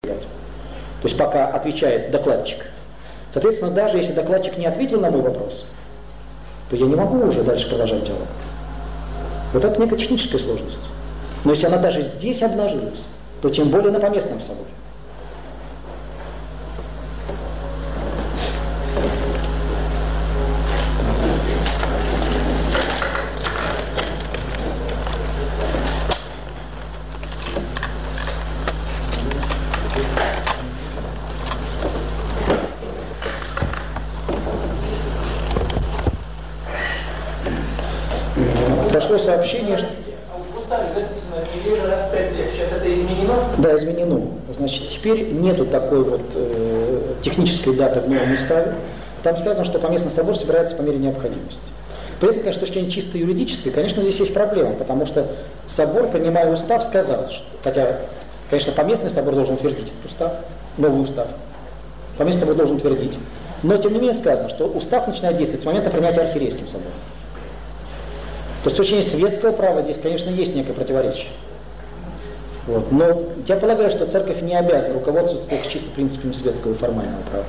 То есть пока отвечает докладчик. Соответственно, даже если докладчик не ответил на мой вопрос, то я не могу уже дальше продолжать диалог. Вот это некая техническая сложность. Но если она даже здесь обнажилась, то тем более на поместном соборе. Прошло сообщение, что... В уставе записано неделю раз в 5 лет. Сейчас это изменено? Да, изменено. Значит, теперь нету такой вот технической даты в новом уставе. Там сказано, что поместный собор собирается по мере необходимости. При этом, конечно, с точки зрения чисто юридической, конечно, здесь есть проблема, потому что собор, принимая устав, сказал, что, хотя, конечно, поместный собор должен утвердить этот устав, новый устав. Поместный собор должен утвердить. Но, тем не менее, сказано, что устав начинает действовать с момента принятия архиерейским собором. То есть с точки зрения светского права здесь, конечно, есть некое противоречие. Вот. Но я полагаю, что церковь не обязана руководствоваться только чисто принципами светского и формального права.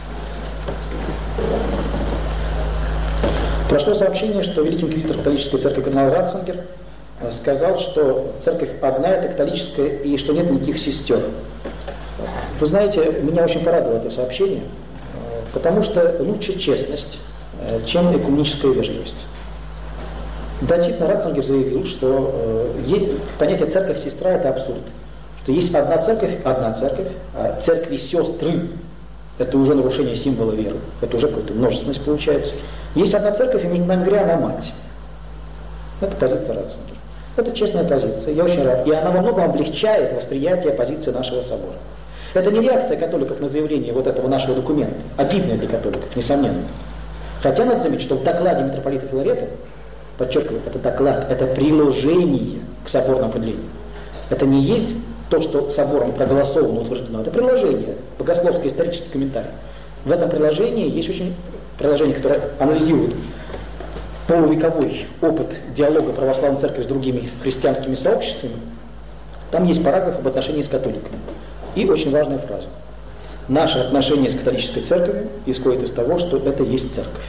Прошло сообщение, что великий инквизитор католической церкви кардинал Ратцингер сказал, что церковь одна, это католическая, и что нет никаких сестер. Вы знаете, меня очень порадовало это сообщение, потому что лучше честность, чем экуменическая вежливость. Да, действительно, Ратцингер заявил, что понятие церковь-сестра – это абсурд. Что есть одна церковь, а церкви-сестры – это уже нарушение символа веры, это уже какая-то множественность получается. Есть одна церковь, и между нами говоря, она мать. Это позиция Ратцингера. Это честная позиция, я очень рад. И она во многом облегчает восприятие позиции нашего собора. Это не реакция католиков на заявление вот этого нашего документа, обидная для католиков, несомненно. Хотя надо заметить, что в докладе митрополита Филарета, подчеркиваю, это доклад, это приложение к соборному определению. Это не есть то, что собором проголосовано, утверждено, это приложение, богословско-исторический комментарий. В этом приложении есть очень приложение, которое анализирует полувековой опыт диалога православной церкви с другими христианскими сообществами. Там есть параграф об отношении с католиками. И очень важная фраза. Наше отношение с католической церковью исходит из того, что это есть церковь.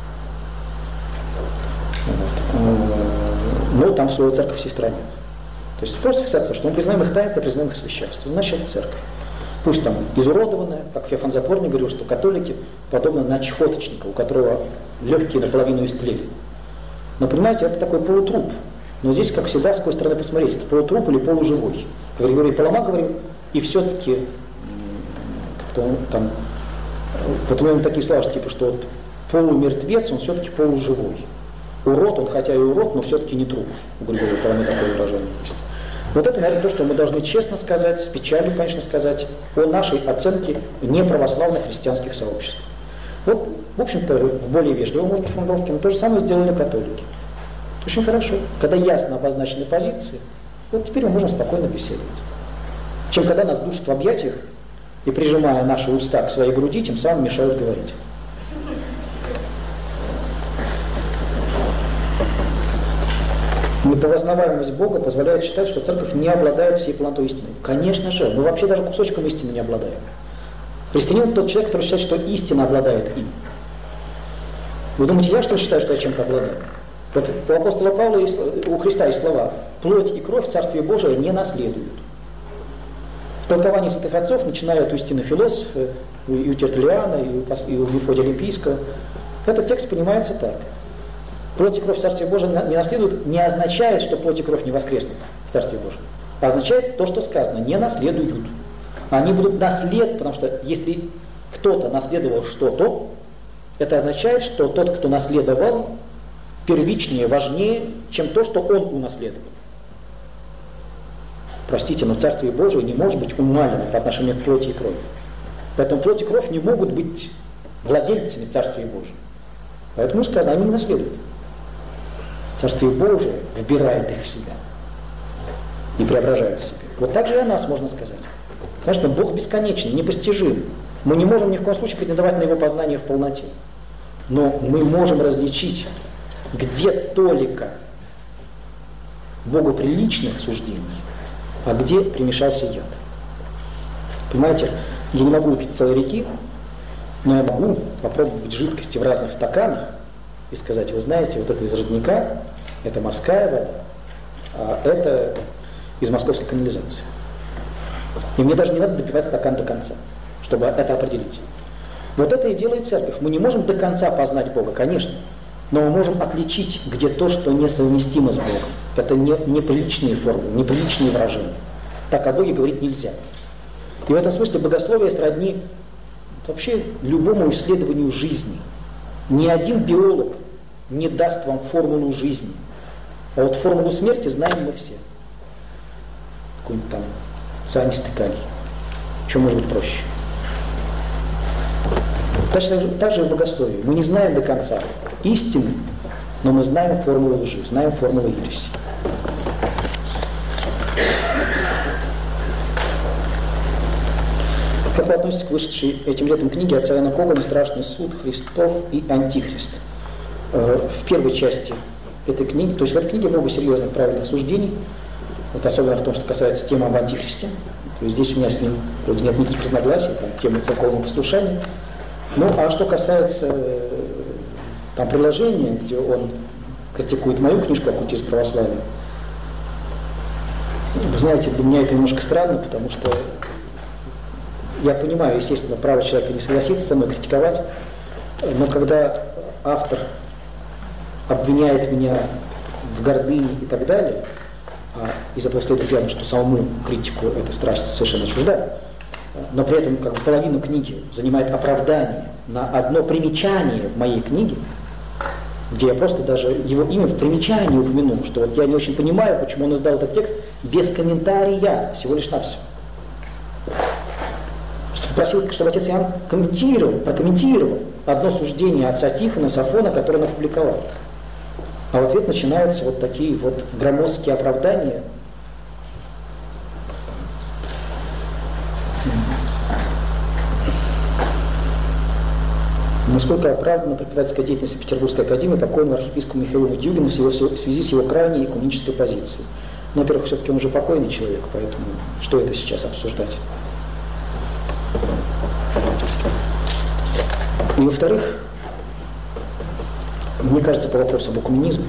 Но там слово церковь-сестра нет. То есть просто фиксация, что мы признаем их таинство, признаем их священство. Значит, это церковь. Пусть там изуродованная, как Феофан Затворник говорил, что католики подобны на чхоточника, у которого легкие наполовину истлели. Но понимаете, это такой полутруп. Но здесь, как всегда, с какой стороны посмотреть, это полутруп или полуживой. Григорий Палама говорил, и все-таки, как-то он там, вот у него такие слова, что типа, что вот полумертвец, он все-таки полуживой. Урод, он хотя и урод, но все-таки не труп. У Григория Паламы такое выражение есть. Вот это, наверное, то, что мы должны честно сказать, с печалью, конечно, сказать о нашей оценке неправославных христианских сообществ. Вот, в общем-то, в более вежливой, может быть, формулировке, но то же самое сделали католики. Очень хорошо. Когда ясно обозначены позиции, вот теперь мы можем спокойно беседовать. Чем когда нас душат в объятиях и, прижимая наши уста к своей груди, тем самым мешают говорить. Непознаваемость Бога позволяет считать, что церковь не обладает всей полнотой истины. Конечно же, мы вообще даже кусочком истины не обладаем. Христианин тот человек, который считает, что истина обладает им. Вы думаете, я что ли считаю, что я чем-то обладаю? Вот у апостола Павла, у Христа есть слова: плоть и кровь в Царстве Божие не наследуют. В толковании святых отцов, начиная от Устина Философа, и у Тертуллиана, и у Мефодия Олимпийского, этот текст понимается так. Плоть и кровь в Царстве Божьем не наследуют, не означает, что плоть и кровь не воскреснут в Царстве Божьем. А означает то, что сказано, не наследуют. Они будут наследовать, потому что если кто-то наследовал что-то, это означает, что тот, кто наследовал, первичнее, важнее, чем то, что он унаследовал. Простите, но Царствие Божие не может быть умалено по отношению к плоти и крови. Поэтому плоть и кровь не могут быть владельцами Царствия Божия. Поэтому сказано, они не наследуют. Царствие Божие вбирает их в себя и преображает в себе. Вот так же и о нас можно сказать. Конечно, Бог бесконечный, непостижим. Мы не можем ни в коем случае претендовать на Его познание в полноте. Но мы можем различить, где только богоприличных суждений, а где примешался яд. Понимаете, я не могу выпить целой реки, но я могу попробовать жидкости в разных стаканах и сказать, вы знаете, вот это из родника, это морская вода, а это из московской канализации. И мне даже не надо допивать стакан до конца, чтобы это определить. Вот это и делает церковь. Мы не можем до конца познать Бога, конечно, но мы можем отличить, где то, что несовместимо с Богом. Это неприличные формы, неприличные выражения. Так о Боге говорить нельзя. И в этом смысле богословие сродни вообще любому исследованию жизни. Ни один биолог не даст вам формулу жизни. А вот формулу смерти знаем мы все. Какой-нибудь там цианистый калий. Что может быть проще? Так же и в богословии. Мы не знаем до конца истины, но мы знаем формулу лжи, знаем формулу ереси. Как вы относитесь к вышедшей этим летом книге отца Иоанна Когана «Страшный суд, Христов и Антихрист»? В первой части этой книги, то есть в этой книге много серьезных правильных суждений, вот особенно в том, что касается темы об Антихристе. То есть здесь у меня с ним вроде нет никаких разногласий, там тема церковного послушания. Ну, а что касается там приложения, где он критикует мою книжку «Оккультизм православия», вы знаете, для меня это немножко странно, потому что я понимаю, естественно, право человека не согласиться со мной, критиковать, но когда автор обвиняет меня в гордыне и так далее, а из этого следует верно, что самому критику эта страсть совершенно чужда, но при этом как бы половину книги занимает оправдание на одно примечание в моей книге, где я просто даже его имя в примечании упомянул, что вот я не очень понимаю, почему он издал этот текст без комментария, всего лишь навсего. Попросил, чтобы отец Иоанн прокомментировал одно суждение отца Тихона Сафона, которое он опубликовал. А в ответ начинаются вот такие вот громоздкие оправдания. Насколько оправдана преподавательская деятельность Петербургской академии покойного архиепископа Михаила Дюгина в связи с его крайней экуменической позицией? Ну, во-первых, все-таки он уже покойный человек, поэтому что это сейчас обсуждать? И во-вторых, мне кажется, по вопросу об экуменизме,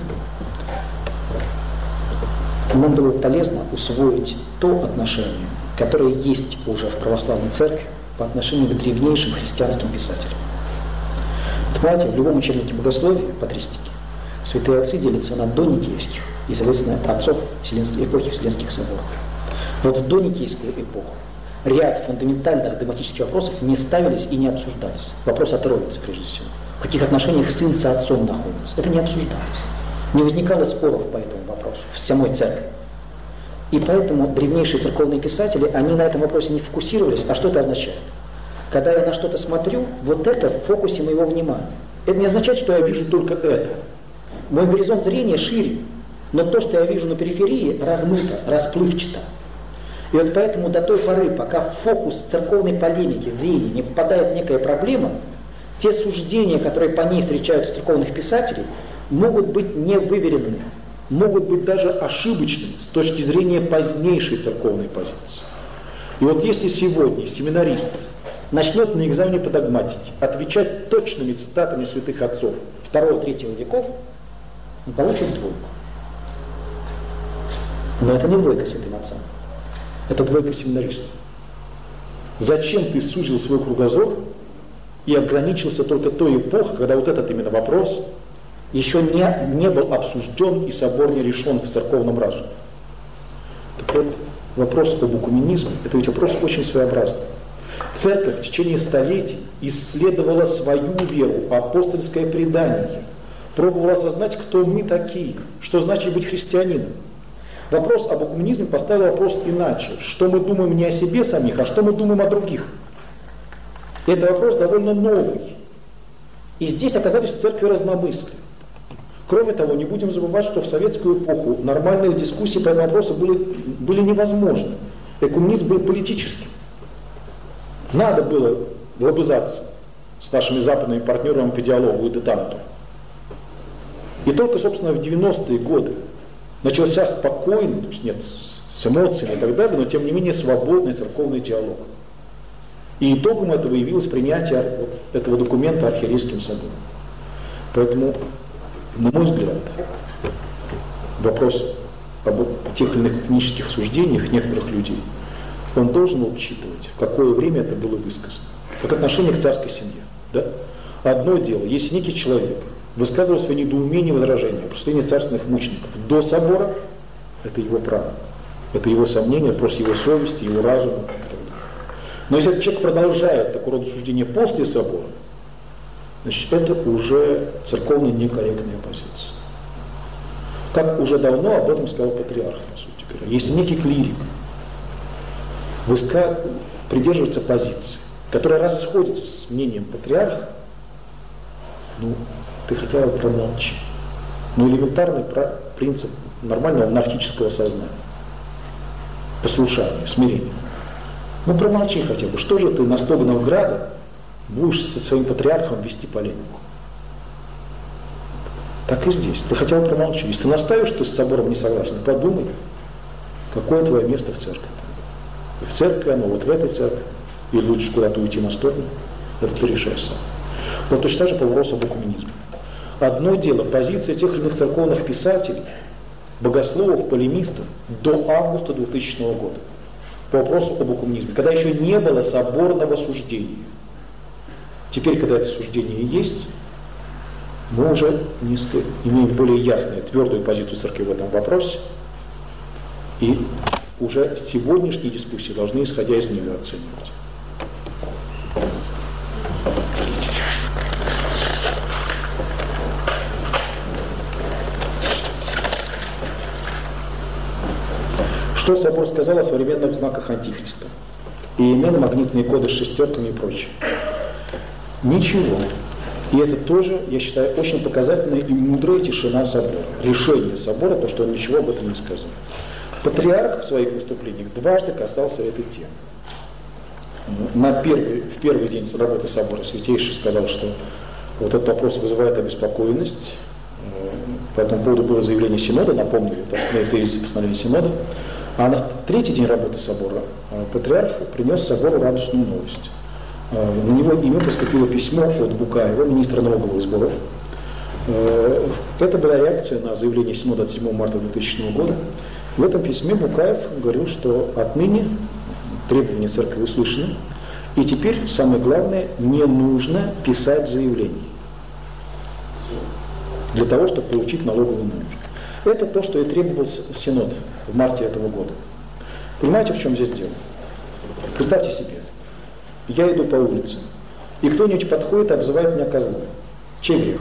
нам было полезно усвоить то отношение, которое есть уже в православной церкви по отношению к древнейшим христианским писателям. Понимаете, в любом учебнике богословия, патристики, святые отцы делятся на доникейских и, соответственно, отцов эпохи Вселенских соборов. Вот в доникейскую эпоху ряд фундаментальных догматических вопросов не ставились и не обсуждались. Вопрос о Троице, прежде всего. В каких отношениях сын с отцом находится. Это не обсуждалось. Не возникало споров по этому вопросу в самой церкви. И поэтому древнейшие церковные писатели, они на этом вопросе не фокусировались. А что это означает? Когда я на что-то смотрю, вот это в фокусе моего внимания. Это не означает, что я вижу только это. Мой горизонт зрения шире, но то, что я вижу на периферии, размыто, расплывчато. И вот поэтому до той поры, пока в фокус церковной полемики, зрения не попадает некая проблема, те суждения, которые по ней встречаются у церковных писателей, могут быть невыверенными, могут быть даже ошибочными с точки зрения позднейшей церковной позиции. И вот если сегодня семинарист начнет на экзамене по догматике отвечать точными цитатами святых отцов II-III веков, он получит двойку. Но это не двойка святым отцам. Это двойка семинаристов. Зачем ты сузил свой кругозор и ограничился только той эпохой, когда вот этот именно вопрос еще не был обсужден и собор не решен в церковном разуме? Так вот, вопрос об экуменизме, это ведь вопрос очень своеобразный. Церковь в течение столетий исследовала свою веру, апостольское предание, пробовала осознать, кто мы такие, что значит быть христианином. Вопрос об экуменизме поставил вопрос иначе. Что мы думаем не о себе самих, а что мы думаем о других. Это вопрос довольно новый. И здесь оказались в церкви разномыслия. Кроме того, не будем забывать, что в советскую эпоху нормальные дискуссии по этому вопросу были невозможны. Экуменизм был политическим. Надо было лобызаться с нашими западными партнерами по диалогу и детанту. И только, собственно, в 90-е годы начался спокойный, нет, с эмоциями и так далее, но тем не менее свободный церковный диалог. И итогом этого явилось принятие вот этого документа Архиерейским собором. Поэтому, на мой взгляд, вопрос об тех или иных этнических суждениях некоторых людей, он должен учитывать, в какое время это было высказано. Как отношение к царской семье. Да? Одно дело, если некий человек высказывал свое недоумение и возражение о прославлении царственных мучеников до собора, это его право. Это его сомнение, вопрос его совести, его разума. Но если этот человек продолжает такого рода суждение после собора, значит, это уже церковно некорректная позиция. Как уже давно об этом сказал патриарх, по сути говоря. Если некий клирик придерживается позиции, которая расходится с мнением патриарха, ты хотя бы промолчи. Элементарный принцип нормального монархического сознания. Послушание, смирение. Промолчи хотя бы. Что же ты на стол Новграда будешь со своим патриархом вести полемику? Так и здесь. Ты хотя бы промолчи. Если ты настаиваешь, что ты с собором не согласен, подумай, какое твое место в церкви. И в церкви оно, вот в этой церкви, или лучше куда-то уйти на сторону, это ты решаешь сам. Вот точно так же по вопросу об экуменизме. Одно дело, позиция тех или иных церковных писателей, богословов, полемистов до августа 2000 года по вопросу об экуменизме, когда еще не было соборного суждения. Теперь, когда это суждение есть, мы уже имеем более ясную, твердую позицию церкви в этом вопросе, и уже сегодняшние дискуссии должны, исходя из нее, оценивать. Что собор сказал о современных знаках Антихриста? Иемен, магнитные коды с шестерками и прочее. Ничего. И это тоже, я считаю, очень показательная и мудрая тишина собора. Решение собора, то, что он ничего об этом не сказал. Патриарх в своих выступлениях дважды касался этой темы. В первый день работы собора Святейший сказал, что вот этот вопрос вызывает обеспокоенность. По этому поводу было заявление Синода, напомню, это основные тезисы постановления Синода. А на третий день работы собора патриарх принес собору радостную новость. На него имя поступило письмо от Букаева, министра налоговых сборов. Это была реакция на заявление Синода от 7 марта 2000 года. В этом письме Букаев говорил, что отныне требования церкви услышаны, и теперь, самое главное, не нужно писать заявление для того, чтобы получить налоговый номер. Это то, что и требовал Синод в марте этого года. Понимаете, в чем здесь дело? Представьте себе, я иду по улице, и кто-нибудь подходит и обзывает меня козлом. Чей грех?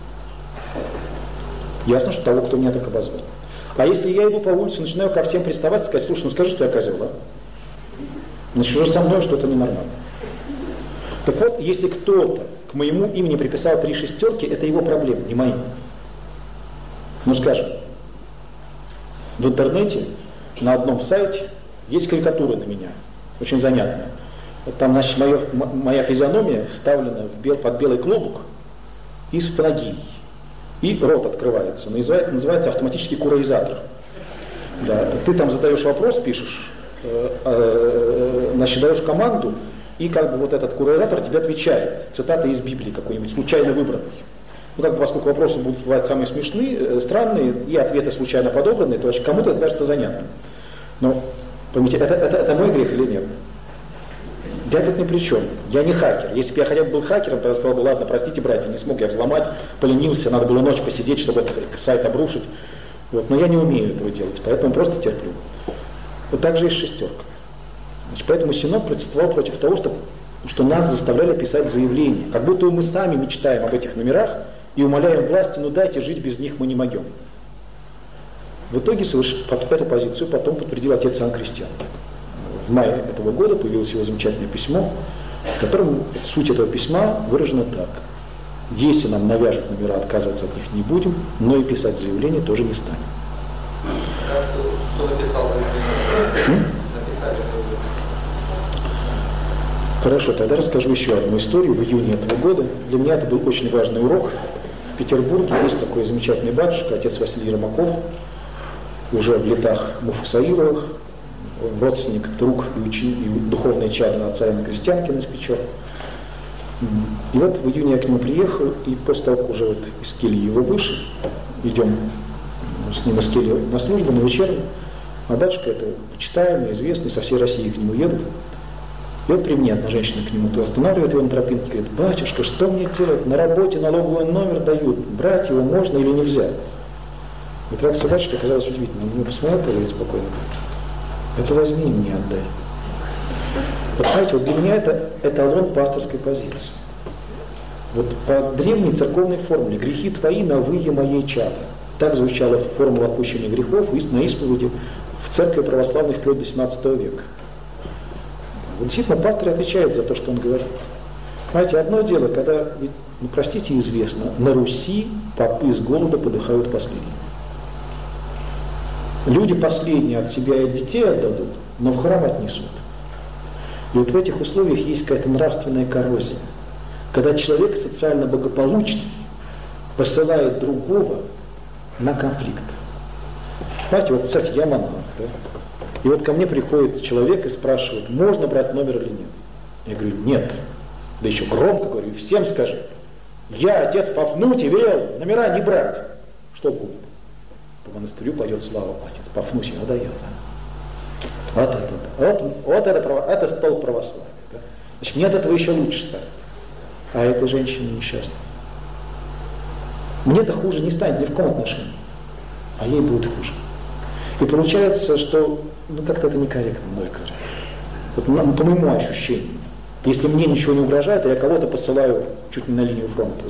Ясно, что того, кто меня так обозвал. А если я иду по улице, начинаю ко всем приставать и сказать: слушай, скажи, что я козел, а? Значит, уже со мной что-то ненормально. Так вот, если кто-то к моему имени приписал 3 шестерки, это его проблема, не мои. Скажем, в интернете на одном сайте есть карикатура на меня, очень занятная. Там, значит, моя физиономия вставлена под белый клобук и с панагией. И рот открывается. Называется автоматический кураизатор. Да. Ты там задаешь вопрос, пишешь, значит, даешь команду, и как бы вот этот кураизатор тебе отвечает. Цитата из Библии какой-нибудь, случайно выбранный. Поскольку вопросы будут бывать самые смешные, странные, и ответы случайно подобранные, то кому-то это кажется занятным. Но, поймите, это мой грех или нет? Я тут ни при чем. Я не хакер. Если бы я хотя бы был хакером, тогда сказал бы: ладно, простите, братья, не смог я взломать, поленился, надо было ночь посидеть, чтобы этот сайт обрушить. Но я не умею этого делать, поэтому просто терплю. Вот так же и с шестеркой. Поэтому Синод протестовал против того, что нас заставляли писать заявления. Как будто мы сами мечтаем об этих номерах и умоляем власти: дайте, жить без них мы не могем. В итоге эту позицию потом подтвердил отец Иоанн Крестьян. В мае этого года появилось его замечательное письмо, в котором суть этого письма выражена так: если нам навяжут номера, отказываться от них не будем, но и писать заявление тоже не станем. Кто написал заявление? Хорошо, тогда расскажу еще одну историю. В июне этого года для меня это был очень важный урок. В Петербурге есть такой замечательный батюшка, отец Василий Ермаков, уже в летах Муфасаиловых, родственник, друг и духовный чадо отца Иоанна Крестьянкина из Печор. И вот в июне я к нему приехал, и после того, как уже вот из кельи его вышел, идем с ним из кельи на службу, на вечернюю, а батюшка это почитаемый, известный, со всей России к нему едут. И вот при мне одна женщина к нему останавливает его на тропинке, говорит: батюшка, что мне делать? На работе налоговый номер дают, брать его можно или нельзя? И реакция батюшки оказалась удивительной. Он на него посмотрел и говорит спокойно: это возьми и мне отдай. Вот знаете, вот для меня это эталон пасторской позиции. Вот по древней церковной формуле: грехи твои навые моей чада. Так звучала формула отпущения грехов на исповеди в церкви православной вплоть до 17 века. Вот действительно пастор отвечает за то, что он говорит. Знаете, одно дело, когда, ну, простите, известно, на Руси попы с голода подыхают последние. Люди последние от себя и от детей отдадут, но в храм отнесут. И вот в этих условиях есть какая-то нравственная коррозия. Когда человек социально благополучный посылает другого на конфликт. Знаете, вот, кстати, я монах, да? И вот ко мне приходит человек и спрашивает: можно брать номер или нет? Я говорю: нет. Да еще громко говорю: всем скажи: я, отец Пафнутий, велел номера не брать. Что будет? По монастырю пойдет слава: отец Пафнутий надоел. Вот это стол православия. Да? Значит, мне от этого еще лучше станет. А этой женщине несчастной. Мне-то хуже не станет ни в каком отношении, а ей будет хуже. И получается, что как-то это некорректно, мной кажется. Вот, по моему ощущению. Если мне ничего не угрожает, я кого-то посылаю чуть не на линию фронта.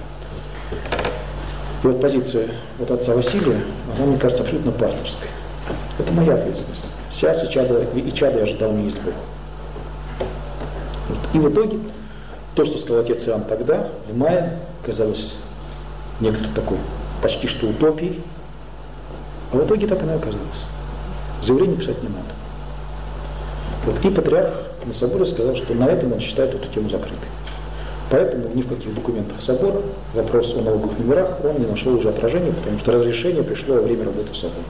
И вот позиция вот отца Василия, она, мне кажется, абсолютно пасторская. Это моя ответственность. Сейчас и чадо я ожидал не есть Бог. Вот. И в итоге, то, что сказал отец Иоанн тогда, в мае, казалось некоторой такой почти что утопией, а в итоге так оно и оказалось. Заявление писать не надо. Вот. И патриарх на соборе сказал, что на этом он считает эту тему закрытой. Поэтому ни в каких документах собора вопрос о налоговых номерах он не нашел уже отражения, потому что разрешение пришло во время работы собора.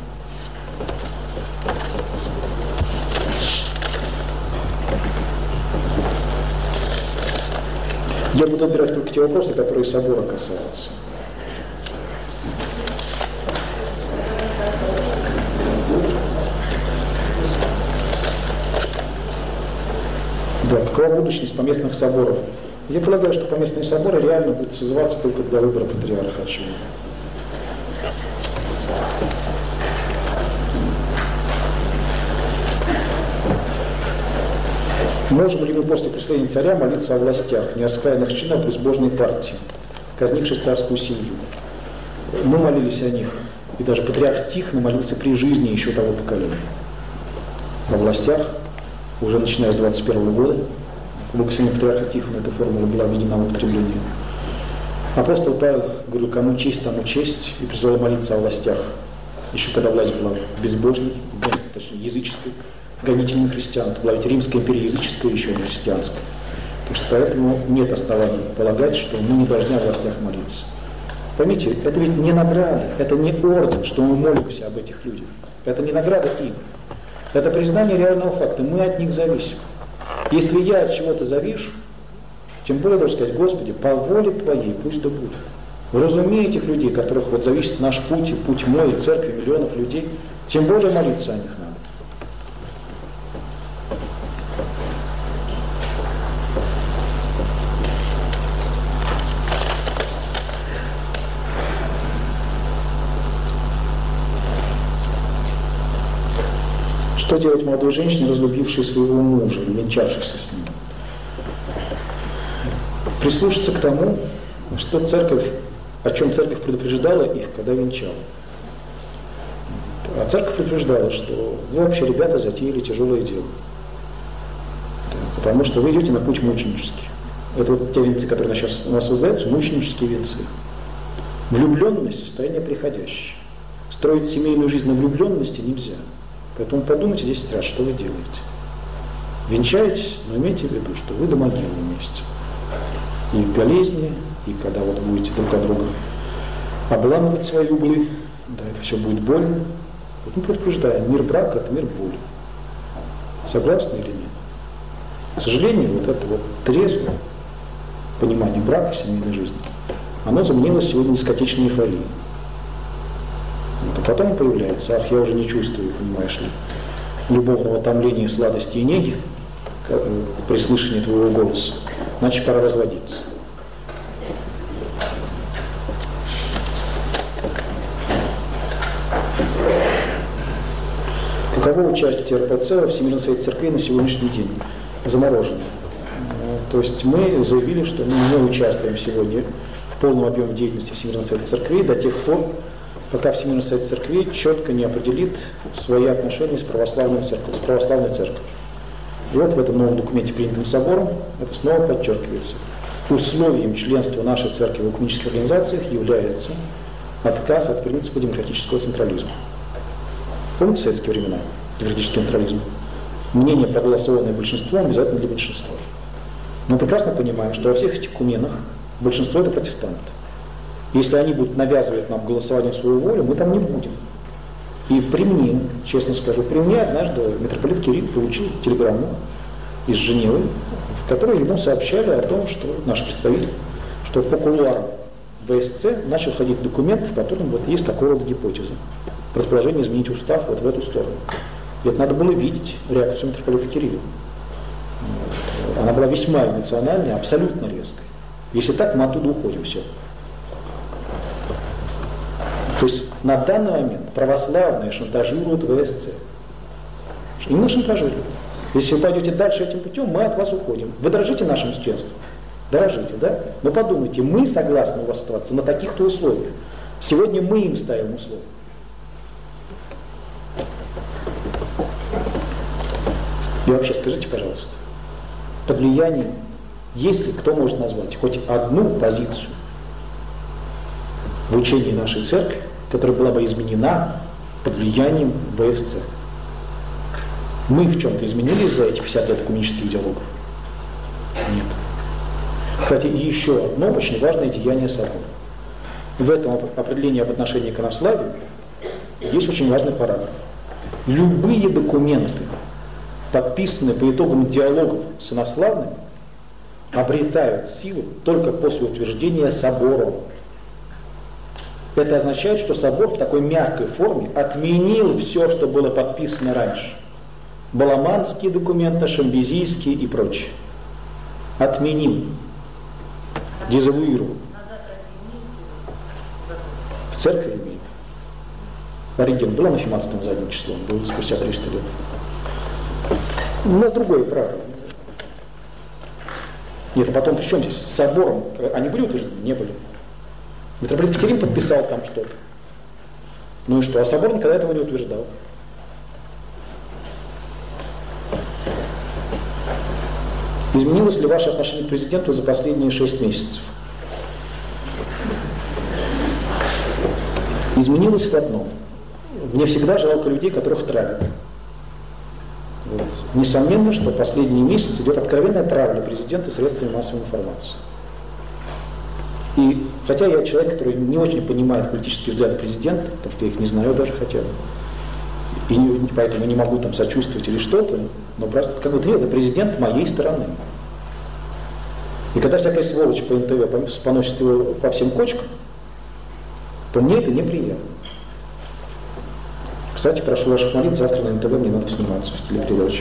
Я буду отбирать только те вопросы, которые собора касаются. Да, какова будущность поместных соборов? Я полагаю, что поместные соборы реально будут созываться только для выбора патриарха. Очевидно. Можем ли мы после преступления царя молиться о властях, неоскаянных чинах безбожной партии, казнивших царскую семью? Мы молились о них, и даже патриарх Тихон молился при жизни еще того поколения. О властях, уже начиная с 21 года, в благословении патриарха Тихона эта формула была введена в употребление. Апостол Павел говорил: кому честь, тому честь, и призвал молиться о властях, еще когда власть была безбожной, точнее языческой, гонителями христиан. Это была ведь Римская империя языческая, еще не христианская. Так что поэтому нет оснований полагать, что мы не должны о властях молиться. Поймите, это ведь не награда, это не орден, что мы молимся об этих людях. Это не награда им. Это признание реального факта. Мы от них зависим. Если я от чего-то завишу, тем более должен сказать: Господи, по воле Твоей пусть да будет. Вразуми этих людей, которых вот зависит наш путь, и путь мой, и церкви, миллионов людей, тем более молиться о них надо. Что делать молодой женщине, разлюбившей своего мужа и венчавшейся с ним? Прислушаться к тому, что церковь, о чем церковь предупреждала их, когда венчала. А церковь предупреждала, что вы вообще, ребята, затеяли тяжелое дело. Потому что вы идете на путь мученический. Это вот те венцы, которые сейчас у нас возводятся, мученические венцы. Влюбленность – состояние приходящее. Строить семейную жизнь на влюбленности нельзя. Поэтому подумайте 10 раз, что вы делаете. Венчаетесь, но имейте в виду, что вы до могилы вместе. И в болезни, и когда вот будете друг от друга обламывать свои углы, да, это все будет больно. Вот мы предупреждаем: мир брака – это мир боли. Согласны или нет? К сожалению, вот это вот трезвое понимание брака в семейной жизни, оно заменилось сегодня дискотечной эйфорией. Вот, а потом появляется: ах, я уже не чувствую, понимаешь ли, любовного томления, сладости и неги при слышании твоего голоса, значит, пора разводиться. Каково участие РПЦ во Всемирном совете церквей на сегодняшний день? Заморожено. То есть мы заявили, что мы не участвуем сегодня в полном объеме деятельности Всемирного совета церквей до тех пор, пока Всемирный совет церквей четко не определит свои отношения с православной церковью. И вот в этом новом документе, принятом собором, это снова подчеркивается. Условием членства нашей церкви в экуменических организациях является отказ от принципа демократического централизма. Помните советские времена, демократический централизм? Мнение, проголосованное большинством, обязательно для большинства. Мы прекрасно понимаем, что во всех этих экуменах большинство — это протестанты. Если они будут навязывать нам голосование свою волю, мы там не будем. И при мне, честно скажу, при мне однажды митрополит Кирилл получил телеграмму из Женевы, в которой ему сообщали о том, что наш представитель, что по кулуарам ВСЦ начал ходить документ, в котором вот есть такого рода гипотеза. Предположение изменить устав вот в эту сторону. И это надо было видеть реакцию митрополита Кирилла. Она была весьма эмоциональной, абсолютно резкой. Если так, мы оттуда уходим, все. То есть на данный момент православные шантажируют ВСЦ. Именно шантажируют. Если вы пойдете дальше этим путем, мы от вас уходим. Вы дорожите нашим членством? Дорожите, да? Но подумайте, мы согласны у вас оставаться на таких-то условиях. Сегодня мы им ставим условия. И вообще скажите, пожалуйста, под влиянием, есть ли кто может назвать хоть одну позицию в учении нашей церкви, которая была бы изменена под влиянием ВСЦ? Мы в чем-то изменились за эти 50 лет экуменических диалогов? Нет. Кстати, еще одно очень важное деяние собора. В этом определении об отношении к иконославию есть очень важный параграф. Любые документы, подписанные по итогам диалогов с инославными, обретают силу только после утверждения собором. Это означает, что собор в такой мягкой форме отменил все, что было подписано раньше. Баламанские документы, шамбезийские и прочее. Отменил. Дезавуировал. В церкви имеет. Ориген был анафематством задним числом, был спустя 300 лет. У нас другое право. Нет, а потом при чем здесь? С собором они были утверждены? Не были. Митрополит Катерин подписал там что-то. Ну и что? А собор никогда этого не утверждал. Изменилось ли ваше отношение к президенту за последние 6 месяцев? Изменилось в одном. Мне всегда жалко людей, которых травят. Вот. Несомненно, что последние месяцы идет откровенная травля президента средствами массовой информации. И хотя я человек, который не очень понимает политические взгляды президента, потому что я их не знаю даже хотя бы, и поэтому не могу там сочувствовать или что-то, но как бы это президент моей стороны. И когда всякая сволочь по НТВ поносит его по всем кочкам, то мне это неприятно. Кстати, прошу ваших молитв, завтра на НТВ мне надо сниматься в телепередаче.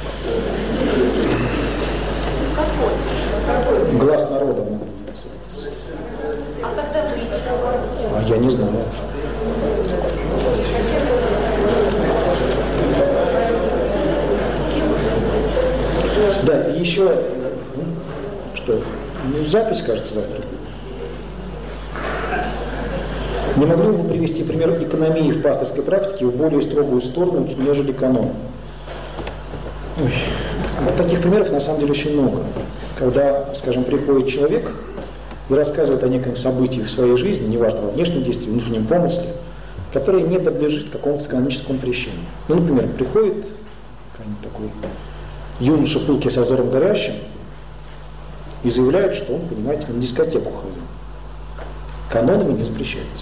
Глаз народа надо называться. А когда вы? А я не знаю. Да, и еще что? Запись, кажется, завтра будет. Не могли бы вы привести пример экономии в пасторской практике в более строгую сторону, нежели канон? Таких примеров на самом деле очень много. Когда, скажем, приходит человек и рассказывает о неком событии в своей жизни, неважно, во внешнем действии, внутреннем помысле, которое не подлежит какому-то каноническому прещению. Ну, например, приходит такой юноша пылкий со взором горящим и заявляет, что он, понимаете, на дискотеку ходил. Канонами не запрещается.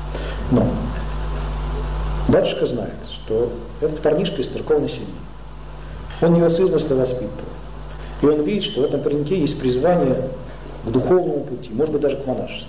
Но батюшка знает, что этот парнишка из церковной семьи. Он его с измольства воспитывал. И он видит, что в этом пареньке есть призвание к духовному пути, может быть, даже к монашеству.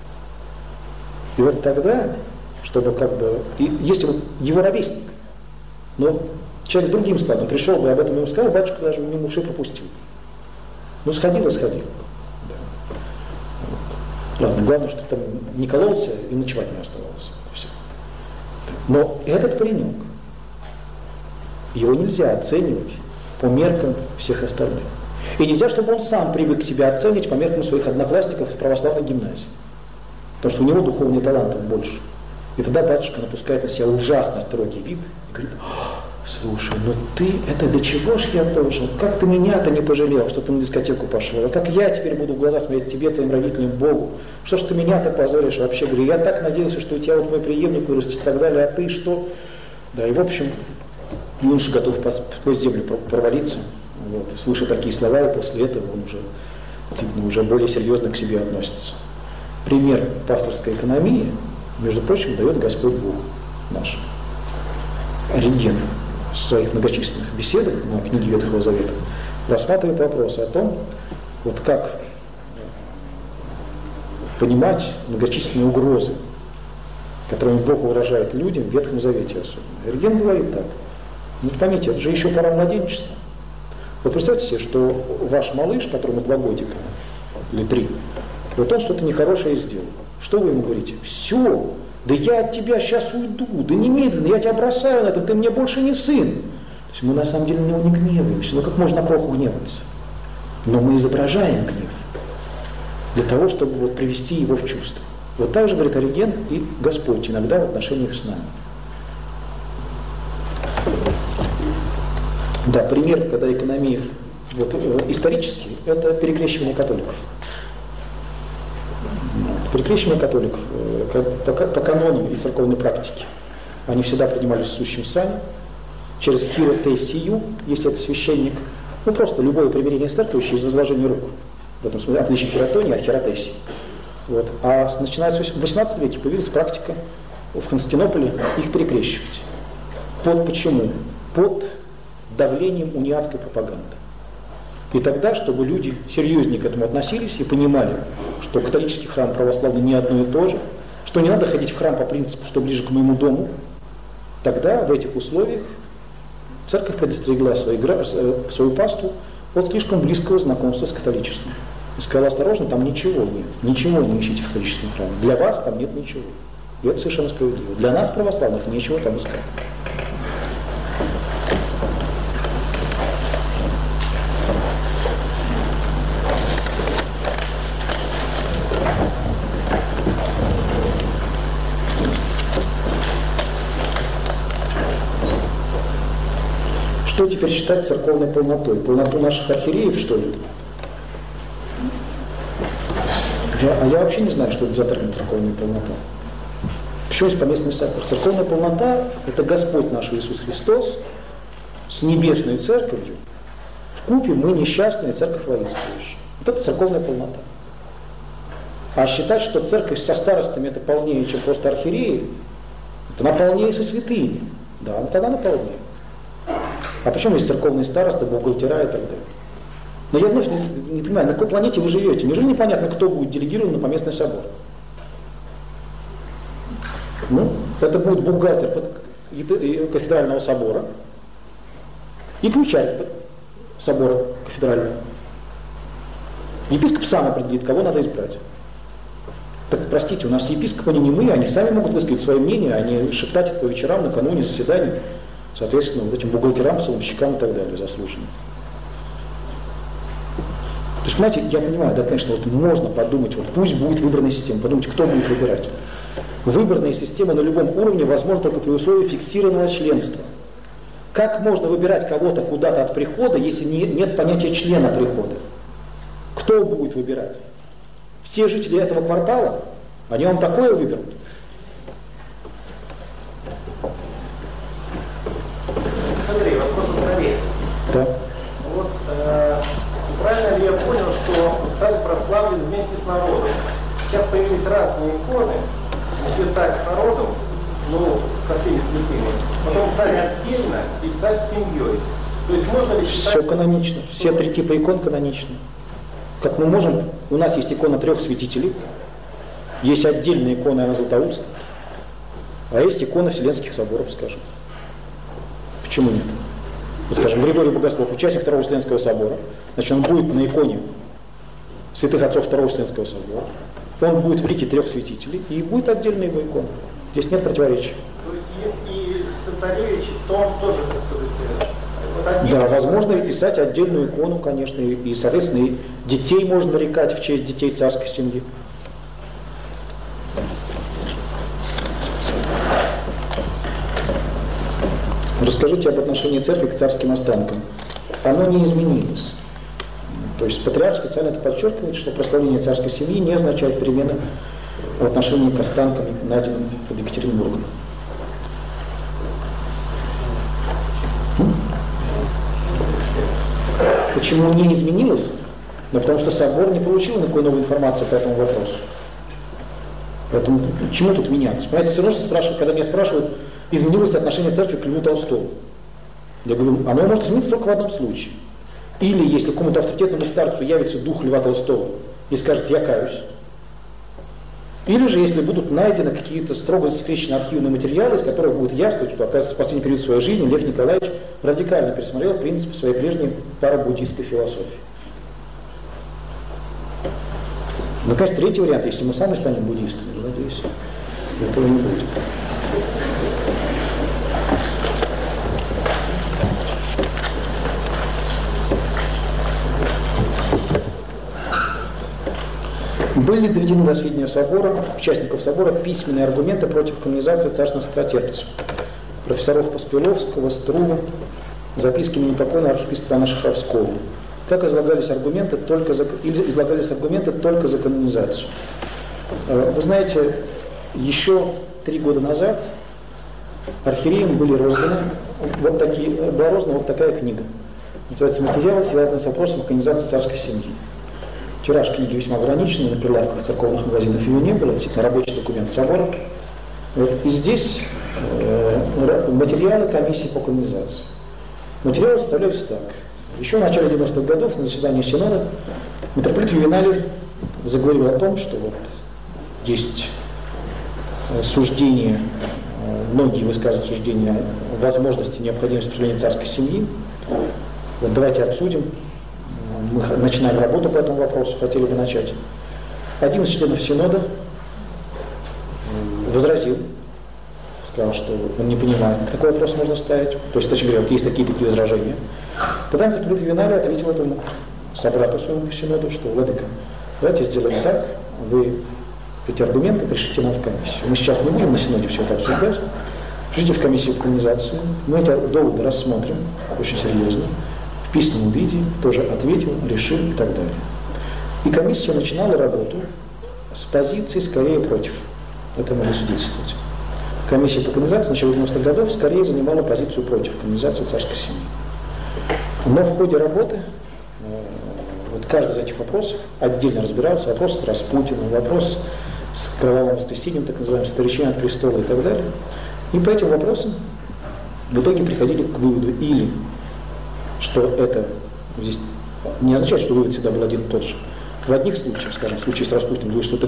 И вот тогда, чтобы как бы... Если вот его ровесник, но человек с другим складом пришел бы, об этом ему сказал, батюшка даже мимо ушей пропустил. Ну, сходил и сходил. Да. Вот. Ладно, главное, что там не кололся и ночевать не оставалось. Это все. Но этот паренек, его нельзя оценивать по меркам всех остальных. И нельзя, чтобы он сам привык себя оценивать по меркам своих одноклассников из православной гимназии. Потому что у него духовный талант больше. И тогда батюшка напускает на себя ужасно строгий вид и говорит: слушай, ну ты, это до чего ж я должен? Как ты меня-то не пожалел, что ты на дискотеку пошел? А как я теперь буду в глаза смотреть тебе, твоим родителям, Богу? Что ж ты меня-то позоришь вообще? Говорю, я так надеялся, что у тебя вот мой преемник вырастет и так далее, а ты что? Да, и в общем, юноша готов сквозь землю провалиться, вот, слыша такие слова, и после этого он уже более серьезно к себе относится. Пример пасторской экономии, между прочим, дает Господь Бог наш. Ориген в своих многочисленных беседах на книге Ветхого Завета рассматривает вопросы о том, вот как понимать многочисленные угрозы, которыми Бог угрожает людям в Ветхом Завете особенно. Ориген говорит так: ну поймите, это же еще пора младенчества. Вот представьте себе, что ваш малыш, которому 2 годика или 3, вот он что-то нехорошее сделал. Что вы ему говорите? Все, да я от тебя сейчас уйду, да немедленно, я тебя бросаю на это, ты мне больше не сын. То есть мы на самом деле на него не гневаемся. Ну как можно на кроху гневаться? Но мы изображаем гнев для того, чтобы вот привести его в чувство. Вот так же, говорит Ориген, и Господь иногда в отношениях с нами. Да, пример, когда экономия вот, исторически, это перекрещивание католиков. Перекрещивание католиков по канонам и церковной практике. Они всегда принимались в сущем сане, через хиротессию, если это священник, ну просто любое примирение с церковью через возложение рук. В этом смысле отличие хиротонии от хиротессии. Вот. А начиная с 18 веке появилась практика в Константинополе их перекрещивать. Почему? Под давлением униатской пропаганды. И тогда, чтобы люди серьезнее к этому относились и понимали, что католический храм православный не одно и то же, что не надо ходить в храм по принципу, что ближе к моему дому, тогда в этих условиях церковь предостерегла свою паству от слишком близкого знакомства с католичеством. И сказала: осторожно, там ничего нет, ничего не ищите в католическом храме. Для вас там нет ничего. И это совершенно справедливо. Для нас, православных, нечего там искать. Что теперь считать церковной полнотой? Полноту наших архиереев, что ли? Я вообще не знаю, что это за термин церковная полнота. Почему есть поместный собор? Церковная полнота – это Господь наш Иисус Христос с небесной церковью. Вкупе мы несчастная церковь воинствующая. Вот это церковная полнота. А считать, что церковь со старостами – это полнее, чем просто архиереи, это она полнее со святыми. Да, тогда она полнее. А почему есть церковные старосты, бухгалтера и так далее? Но я вновь не понимаю, на какой планете вы живете? Неужели непонятно, кто будет делегирован на поместный собор? Ну, это будет бухгалтер кафедрального собора и ключарь собора кафедрального. Епископ сам определит, кого надо избрать. Так, простите, у нас епископы не мы, они сами могут высказать свое мнение, а не шептать это по вечерам, накануне заседаний, соответственно, вот этим бухгалтерам, салонщикам и так далее, заслуженным. То есть, понимаете, я понимаю, да, конечно, вот можно подумать, вот пусть будет выборная система, подумать, кто будет выбирать. Выборная система на любом уровне возможна только при условии фиксированного членства. Как можно выбирать кого-то куда-то от прихода, если нет понятия члена прихода? Кто будет выбирать? Все жители этого квартала? Они вам такое выберут? Андрей, вопрос к царе. Да. Вот, правильно ли я понял, что царь прославлен вместе с народом? Сейчас появились разные иконы, где царь с народом, ну, со всеми святыми. Потом царь отдельно и царь с семьей. То есть можно ли считать... Все канонично. Все три типа икон каноничны. Как мы можем, у нас есть икона 3 святителей, есть отдельная икона Иоанна Златоуста, а есть икона Вселенских соборов, скажем. Почему нет? Вот, скажем, Григорий Богослов, участник Второго Вселенского собора, значит, он будет на иконе святых отцов Второго Вселенского собора, он будет в лике 3 святителей, и будет отдельная его икона. Здесь нет противоречия. То есть и цесаревич, то он тоже, так сказать, вот отдельно. Да, возможно и писать отдельную икону, конечно, и, соответственно, и детей можно нарекать в честь детей царской семьи. Расскажите об отношении церкви к царским останкам. Оно не изменилось. То есть патриарх специально это подчеркивает, что прославление царской семьи не означает перемены в отношении к останкам, найденным под Екатеринбургом. Почему не изменилось? Да потому что собор не получил никакой новой информации по этому вопросу. Поэтому чему тут меняться? Понимаете, все равно, что спрашивают, когда меня спрашивают, изменилось отношение церкви к Льву Толстому. Я говорю, оно может измениться только в одном случае. Или если какому-то авторитетному старцу явится дух Льва Толстого и скажет, я каюсь. Или же, если будут найдены какие-то строго засекреченные архивные материалы, из которых будет явствовать, что, оказывается, в последний период своей жизни Лев Николаевич радикально пересмотрел принципы своей прежней парабуддийской философии. Наконец, третий вариант, если мы сами станем буддистами, надеюсь, этого не будет. Были доведены до сведения собора, участников собора, письменные аргументы против канонизации царственных стратегций. Профессоров Поспеловского, Струвы, записки непокойного архиепископа Иоанна Шаховского. Как излагались аргументы только за канонизацию. Вы знаете, еще 3 года назад архиереям была роздана вот такая книга. Называется «Материалы, связанные с вопросом канонизации царской семьи». Тираж книги весьма ограниченный, на прилавках церковных магазинов ее не было, действительно рабочий документ собора. Вот. И здесь материалы комиссии по канонизации. Материалы составлялись так. Еще в начале 90-х годов на заседании Синода митрополит Ювеналий заговорил о том, что вот есть суждения, многие высказывают суждения о возможности необходимости управления царской семьи. Вот давайте обсудим. Мы начинаем работу по этому вопросу, хотели бы начать. Один из членов Синода возразил, сказал, что он не понимает, как такой вопрос можно ставить. То есть, точнее говоря, вот есть такие возражения. Тогда митрополит Ювеналий ответил этому собрату своему Синоду, что, владыка, давайте сделаем так, вы эти аргументы пришлите нам в комиссию. Мы сейчас не будем на Синоде все это обсуждать. Пришлите в комиссию по канонизации, мы эти доводы рассмотрим очень серьезно. В письменном виде, тоже ответил, решил и так далее. И комиссия начинала работу с позиции скорее против. Это можно свидетельствовать. Комиссия по канонизации в начале 90-х годов скорее занимала позицию против канонизации царской семьи. Но в ходе работы вот каждый из этих вопросов отдельно разбирался. Вопрос с Распутиным, вопрос с кровавым воскресением, так называемым, с отречением от престола и так далее. И по этим вопросам в итоге приходили к выводу или что это здесь не означает, что вывод всегда был один и тот же. В одних случаях, скажем, в случае с Распутиным, говорит, что это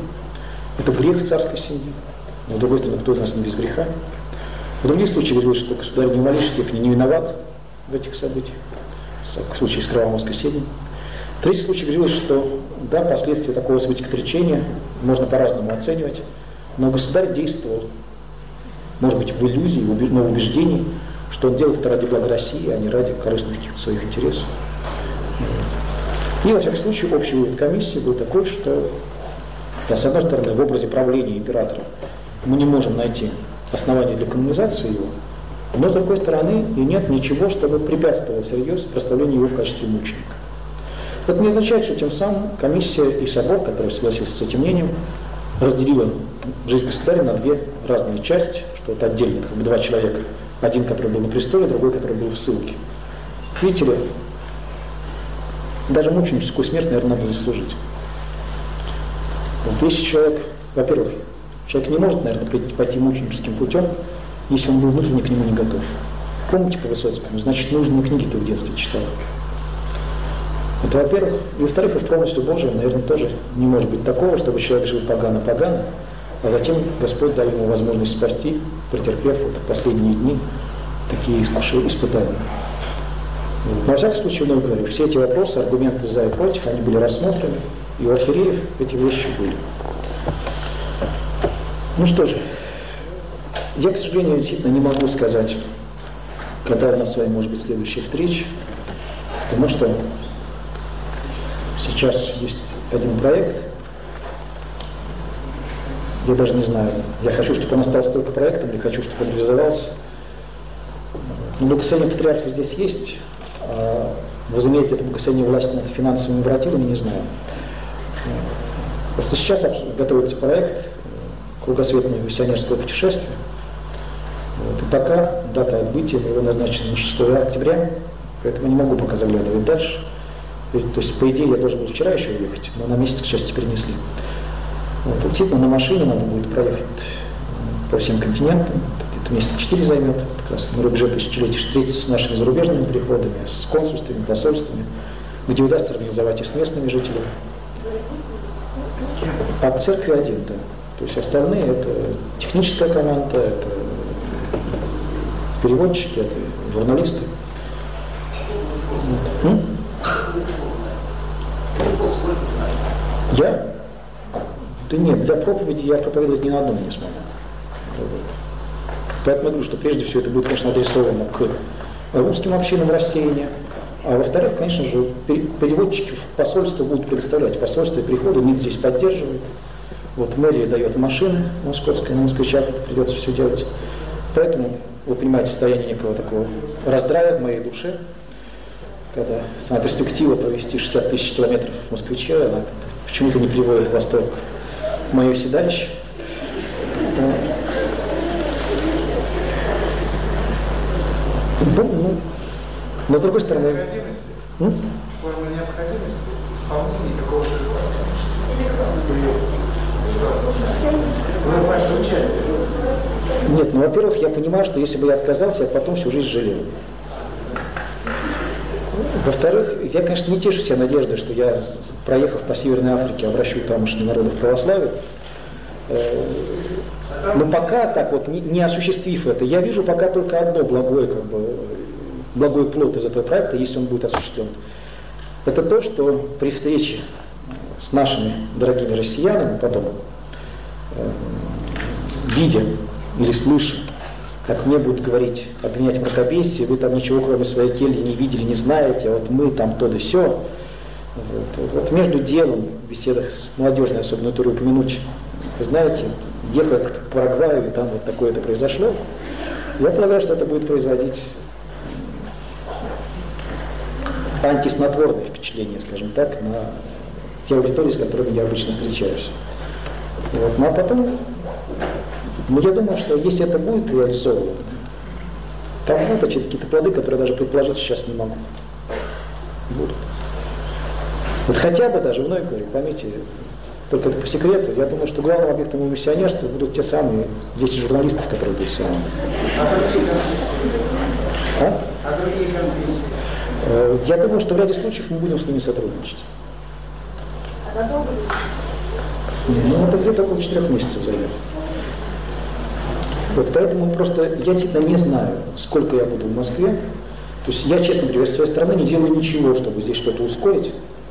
грех царской семьи, но с другой стороны, кто из нас не без греха. В других случаях говорит, что государь ни в малейшей степени не виноват в этих событиях, в случае с кровавым воскресением. В третьем случае говорилось, что да, последствия такого события отречения можно по-разному оценивать, но государь действовал, может быть, в иллюзии, но в убеждении, что он делает это ради блага России, а не ради корыстных каких-то своих интересов. И, во всяком случае, общий вывод комиссии был такой, что, да, с одной стороны, в образе правления императора мы не можем найти основания для канонизации его, но, с другой стороны, и нет ничего, чтобы препятствовало всерьез прославлению его в качестве мученика. Это не означает, что тем самым комиссия и собор, который согласился с этим мнением, разделила жизнь государя на 2 разные части, что это отдельно, это как бы 2 человека. Один, который был на престоле, другой, который был в ссылке. Видите ли, даже мученическую смерть, наверное, надо заслужить. Вот если человек, во-первых, человек не может, наверное, пойти мученическим путем, если он был внутренне к нему не готов. Помните по Высоцкому, значит, нужные книги ты в детстве читал. Это во-первых. И во-вторых, и в промысле Божьем, наверное, тоже не может быть такого, чтобы человек жил погано-погано, а затем Господь дал ему возможность спасти, претерпев вот последние дни такие испытания. Но, во всяком случае, вновь говорю, все эти вопросы, аргументы за и против, они были рассмотрены, и у архиереев эти вещи были. Ну что же, я, к сожалению, действительно не могу сказать, когда у нас с вами может быть следующая встреча, потому что сейчас есть один проект, я даже не знаю, я хочу, чтобы он остался только проектом, или хочу, чтобы он реализовался. Но благословение патриарха здесь есть, а возымеет это благословение власть над финансовыми воротилами, не знаю. Просто сейчас готовится проект кругосветного миссионерского путешествия. Вот. И пока дата отбытия его назначена на 6 октября, поэтому не могу пока заглядывать дальше. То есть, по идее, я должен был вчера еще уехать, но на месяц, к счастью, перенесли. Вот. Действительно, на машине надо будет проехать по всем континентам. Это месяца 4 займет, как раз на рубеже тысячелетий встретиться с нашими зарубежными приходами, с консульствами, посольствами, где удастся организовать и с местными жителями. А церкви один, да. То есть остальные это техническая команда, это переводчики, это журналисты. Вот. Я? Да нет, для проповеди я проповедовать ни на одном не смогу. Поэтому я говорю, что прежде всего это будет, конечно, адресовано к русским общинам рассеяния, а во-вторых, конечно же, переводчики в посольство будут предоставлять. Посольство и приходы МИД здесь поддерживает. Вот мэрия дает машины московская, на москвичах придется все делать. Поэтому вы понимаете состояние некого такого раздрая в моей душе, когда сама перспектива провести 60 тысяч километров в москвиче, она почему-то не приводит в восторг мое седалище. Ну, но с другой стороны... Форма необходимости исполнения такого Нет, ну, во-первых, я понимаю, что если бы я отказался, я потом всю жизнь жалел. Во-вторых, я, конечно, не тешу себя надеждой, что я, проехав по Северной Африке, обращу тамошние народы в православие. Но пока так вот, не осуществив это, я вижу пока только одно благой плод из этого проекта, если он будет осуществлен. Это то, что при встрече с нашими дорогими россиянами потом, видя или слыша, как мне будут говорить, обвинять в мракобесии, вы там ничего кроме своей кельи не видели, не знаете, а вот мы там то да сё. Вот между делом, в беседах с молодежной, особенно туры упомянуть, вы знаете, ехал к Парагваю, и там вот такое-то произошло. Я полагаю, что это будет производить антиснотворное впечатление, скажем так, на те аудитории, с которыми я обычно встречаюсь. Вот. Ну а потом, я думаю, что если это будет реализовано, там выточат какие-то плоды, которые даже предположить сейчас не могу. Будут. Вот хотя бы даже, вновь говорю, поймите, только это по секрету, я думаю, что главным объектом миссионерства будут те самые 10 журналистов, которые будут с вами. А другие конфессии? Я думаю, что в ряде случаев мы будем с ними сотрудничать. А надолго ли? Ну, это где-то около 4 месяцев займет. Вот поэтому просто я действительно не знаю, сколько я буду в Москве. То есть я, честно говоря, со своей стороны не делаю ничего, чтобы здесь что-то ускорить.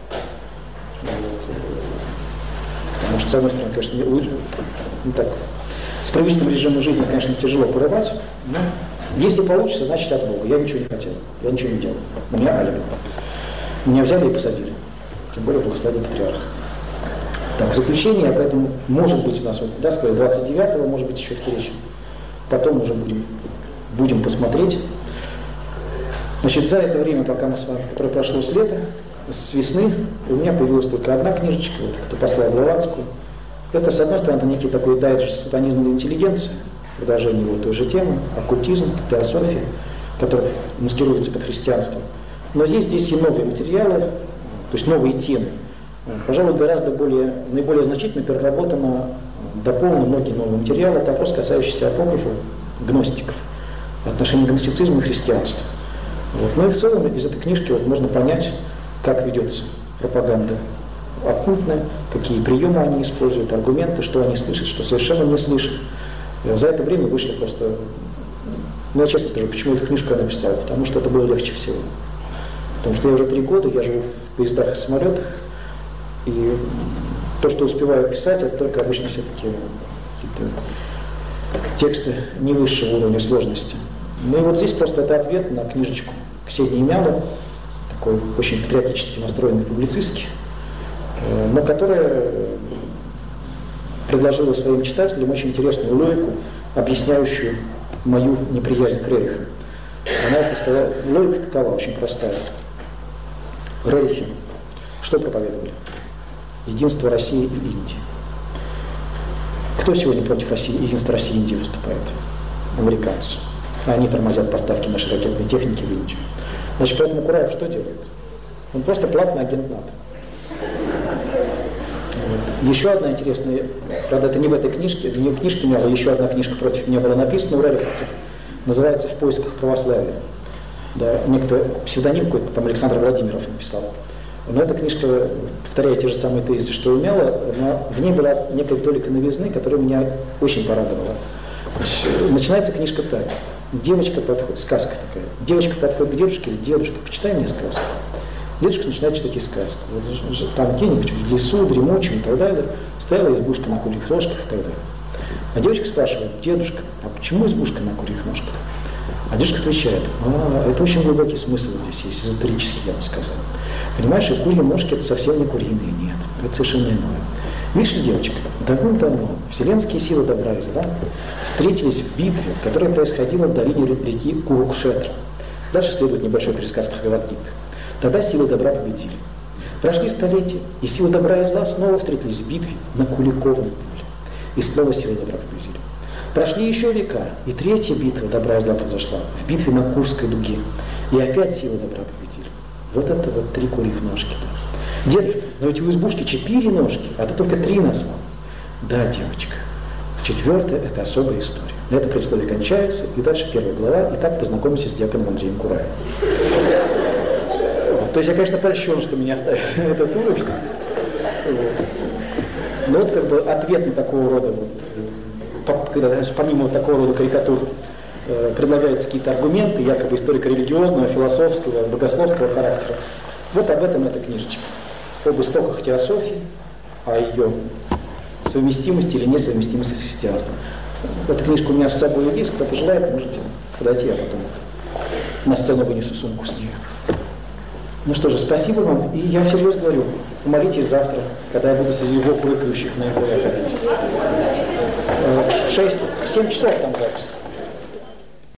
Потому что, с одной стороны, конечно, не так. С привычным режимом жизни, конечно, тяжело порывать, но если получится, значит от Бога. Я ничего не хотел, я ничего не делал. У меня алиби. Меня взяли и посадили. Тем более благословение патриарха. Так, в заключение, поэтому, может быть, у нас, вот, да, сказали, 29-го, может быть, еще встреча. Потом уже будем посмотреть. Значит, за это время, пока мы с вами, которое прошло с лета, с весны, у меня появилась только одна книжечка, вот, кто послал Блаватскую. Это, с одной стороны, некий такой дайджест сатанизма для интеллигенции, продолжение его той же темы, оккультизм, теософия, который маскируется под христианством. Но есть здесь и новые материалы, то есть новые темы. Пожалуй, наиболее значительно переработано, дополнено многие новые материалы. Это вопрос, касающийся апокрифов, гностиков. отношении гностицизма и христианства. Вот. Ну и в целом из этой книжки вот можно понять, как ведется пропаганда оккультная, какие приемы они используют, аргументы, что они слышат, что совершенно не слышат. За это время вышло просто... Ну, я честно скажу, почему эту книжку я написал, потому что это было легче всего. Потому что я уже 3 года, я живу в поездах и самолетах, и то, что успеваю писать, это только обычно все-таки какие-то тексты не высшего уровня сложности. Ну и вот здесь просто это ответ на книжечку Ксении Мяло, такой очень патриотически настроенный публицистский, но которая предложила своим читателям очень интересную логику, объясняющую мою неприязнь к Рериху. Она это сказала, логика такова, очень простая. Рерихи что проповедовали? Единство России и Индии. Кто сегодня против России, единства России и Индии выступает? Американцы. Они тормозят поставки нашей ракетной техники в Индию. Значит, поэтому Кураев что делает? Он просто платный агент НАТО. Вот. Еще одна интересная, правда, это не в этой книжке, не в книжке Мяла, еще одна книжка против меня была написана у рериховцев, называется «В поисках православия». Да, некто псевдоним какой-то, там Александр Владимиров написал. Но эта книжка, повторяя те же самые тезисы, что и у Мяла, но в ней была некая толика новизны, которая меня очень порадовала. Начинается книжка так. Девочка подходит, сказка такая. Девочка подходит к дедушке и говорит: дедушка, почитай мне сказку. Дедушка начинает читать ей сказку. Вот, там где-нибудь в лесу, дремучем и так далее. Стояла избушка на курьих ножках и так далее. А девочка спрашивает: дедушка, а почему избушка на курьих ножках? А дедушка отвечает: это очень глубокий смысл здесь есть, эзотерический, я бы сказал. Понимаешь, и курьи ножки это совсем не куриные, нет, это совершенно иное. Видишь ли, девочка, давным-давно вселенские силы добра и зла встретились в битве, которая происходила в долине реки Курукшетра. Дальше следует небольшой пересказ Бхагавад-гиты. Тогда силы добра победили. Прошли столетия, и силы добра и зла снова встретились в битве на Куликовом поле. И снова силы добра победили. Прошли еще века, и 3-я битва добра и зла произошла в битве на Курской дуге. И опять силы добра победили. Вот это вот 3 курьих ножки. Дедушка, но ведь у избушки 4 ножки, а ты только 3 назвал. Да, девочка. 4-я это особая история. На этом предисловие кончается, и дальше 1 глава, и так познакомимся с диаконом Андреем Кураевым. То есть я, конечно, польщен, что меня оставили на этот уровень. Но вот как бы ответ на такого рода, помимо такого рода карикатур, предлагаются какие-то аргументы, якобы историко-религиозного, философского, богословского характера. Вот об этом эта книжечка. Об истоках теософии, о ее совместимости или несовместимости с христианством. Эта книжка у меня с собой есть, кто пожелает, можете подойти, я потом на сцену вынесу сумку с нее. Ну что же, спасибо вам, и я всерьез говорю, помолитесь завтра, когда я буду среди львов рыкающих на его ходить. 7 часов там завтра.